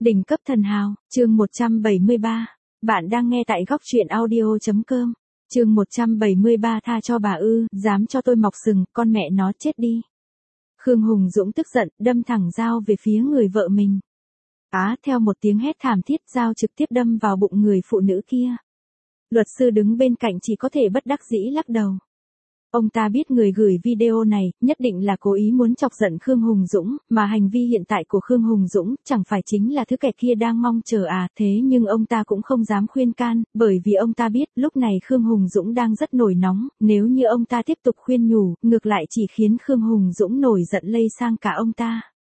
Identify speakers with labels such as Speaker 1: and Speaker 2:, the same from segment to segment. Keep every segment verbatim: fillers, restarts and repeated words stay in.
Speaker 1: Đỉnh cấp thần hào, chương một trăm bảy mươi ba. Bạn đang nghe tại góc truyện audio chấm com. Chương một trăm bảy mươi ba tha cho bà ư, dám cho tôi mọc sừng, con mẹ nó chết đi. Khương Hùng Dũng tức giận, đâm thẳng dao về phía người vợ mình. Á, theo một tiếng hét thảm thiết, dao trực tiếp đâm vào bụng người phụ nữ kia. Luật sư đứng bên cạnh chỉ có thể bất đắc dĩ lắc đầu. Ông ta biết người gửi video này, nhất định là cố ý muốn chọc giận Khương Hùng Dũng, mà hành vi hiện tại của Khương Hùng Dũng, chẳng phải chính là thứ kẻ kia đang mong chờ à, thế nhưng ông ta cũng không dám khuyên can, bởi vì ông ta biết, lúc này Khương Hùng Dũng đang rất nổi nóng, nếu như ông ta tiếp tục khuyên nhủ, ngược lại chỉ khiến Khương Hùng Dũng nổi giận lây sang cả ông ta.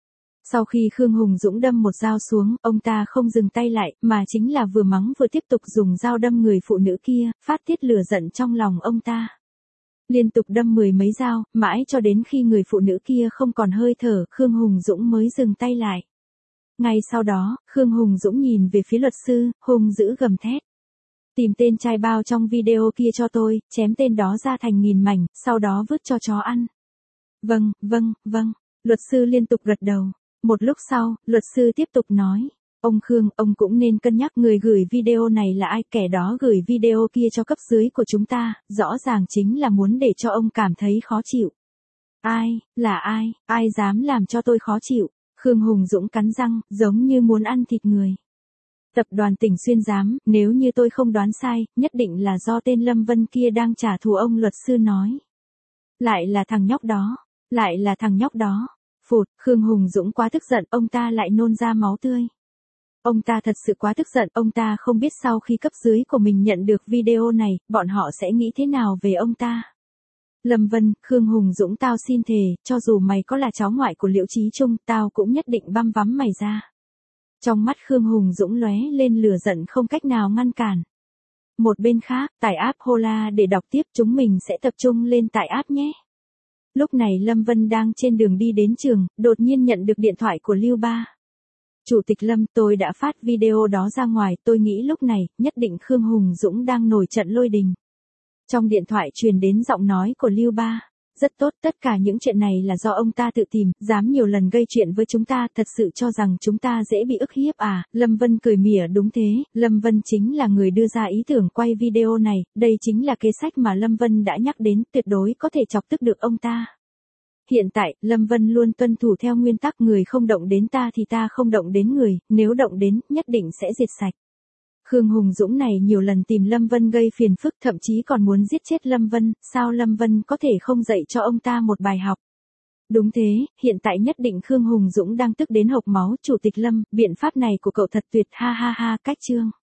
Speaker 1: Sau khi Khương Hùng Dũng đâm một dao xuống, ông ta không dừng tay lại, mà chính là vừa mắng vừa tiếp tục dùng dao đâm người phụ nữ kia, phát tiết lửa giận trong lòng ông ta. Liên tục đâm mười mấy dao, mãi cho đến khi người phụ nữ kia không còn hơi thở, Khương Hùng Dũng mới dừng tay lại. Ngay sau đó, Khương Hùng Dũng nhìn về phía luật sư, hung dữ gầm thét. Tìm tên trai bao trong video kia cho tôi, chém tên đó ra thành nghìn mảnh, sau đó vứt cho chó ăn. Vâng, vâng, vâng, luật sư liên tục gật đầu. Một lúc sau, luật sư tiếp tục nói. Ông Khương, ông cũng nên cân nhắc người gửi video này là ai, kẻ đó gửi video kia cho cấp dưới của chúng ta, rõ ràng chính là muốn để cho ông cảm thấy khó chịu. Ai, là ai, ai dám làm cho tôi khó chịu? Khương Hùng Dũng cắn răng, giống như muốn ăn thịt người. Tập đoàn Tỉnh Xuyên dám, nếu như tôi không đoán sai, nhất định là do tên Lâm Vân kia đang trả thù ông, luật sư nói. Lại là thằng nhóc đó, lại là thằng nhóc đó. Phụt, Khương Hùng Dũng quá tức giận, ông ta lại nôn ra máu tươi. Ông ta thật sự quá tức giận, ông ta không biết sau khi cấp dưới của mình nhận được video này, bọn họ sẽ nghĩ thế nào về ông ta. Lâm Vân, Khương Hùng Dũng, tao xin thề, cho dù mày có là cháu ngoại của Liễu Chí Trung, tao cũng nhất định băm vắm mày ra. Trong mắt Khương Hùng Dũng lóe lên lửa giận không cách nào ngăn cản. Một bên khác, tải app Hola để đọc tiếp, chúng mình sẽ tập trung lên tải app nhé. Lúc này Lâm Vân đang trên đường đi đến trường, đột nhiên nhận được điện thoại của Lưu Ba. Chủ tịch Lâm, tôi đã phát video đó ra ngoài, tôi nghĩ lúc này, nhất định Khương Hùng Dũng đang nổi trận lôi đình. Trong điện thoại truyền đến giọng nói của Lưu Ba. Rất tốt, tất cả những chuyện này là do ông ta tự tìm, dám nhiều lần gây chuyện với chúng ta, thật sự cho rằng chúng ta dễ bị ức hiếp à, Lâm Vân cười mỉa. Đúng thế, Lâm Vân chính là người đưa ra ý tưởng quay video này, đây chính là kế sách mà Lâm Vân đã nhắc đến, tuyệt đối có thể chọc tức được ông ta. Hiện tại, Lâm Vân luôn tuân thủ theo nguyên tắc người không động đến ta thì ta không động đến người, nếu động đến, nhất định sẽ diệt sạch. Khương Hùng Dũng này nhiều lần tìm Lâm Vân gây phiền phức, thậm chí còn muốn giết chết Lâm Vân, sao Lâm Vân có thể không dạy cho ông ta một bài học? Đúng thế, hiện tại nhất định Khương Hùng Dũng đang tức đến hộc máu. Chủ tịch Lâm, biện pháp này của cậu thật tuyệt, ha ha ha, cách chương.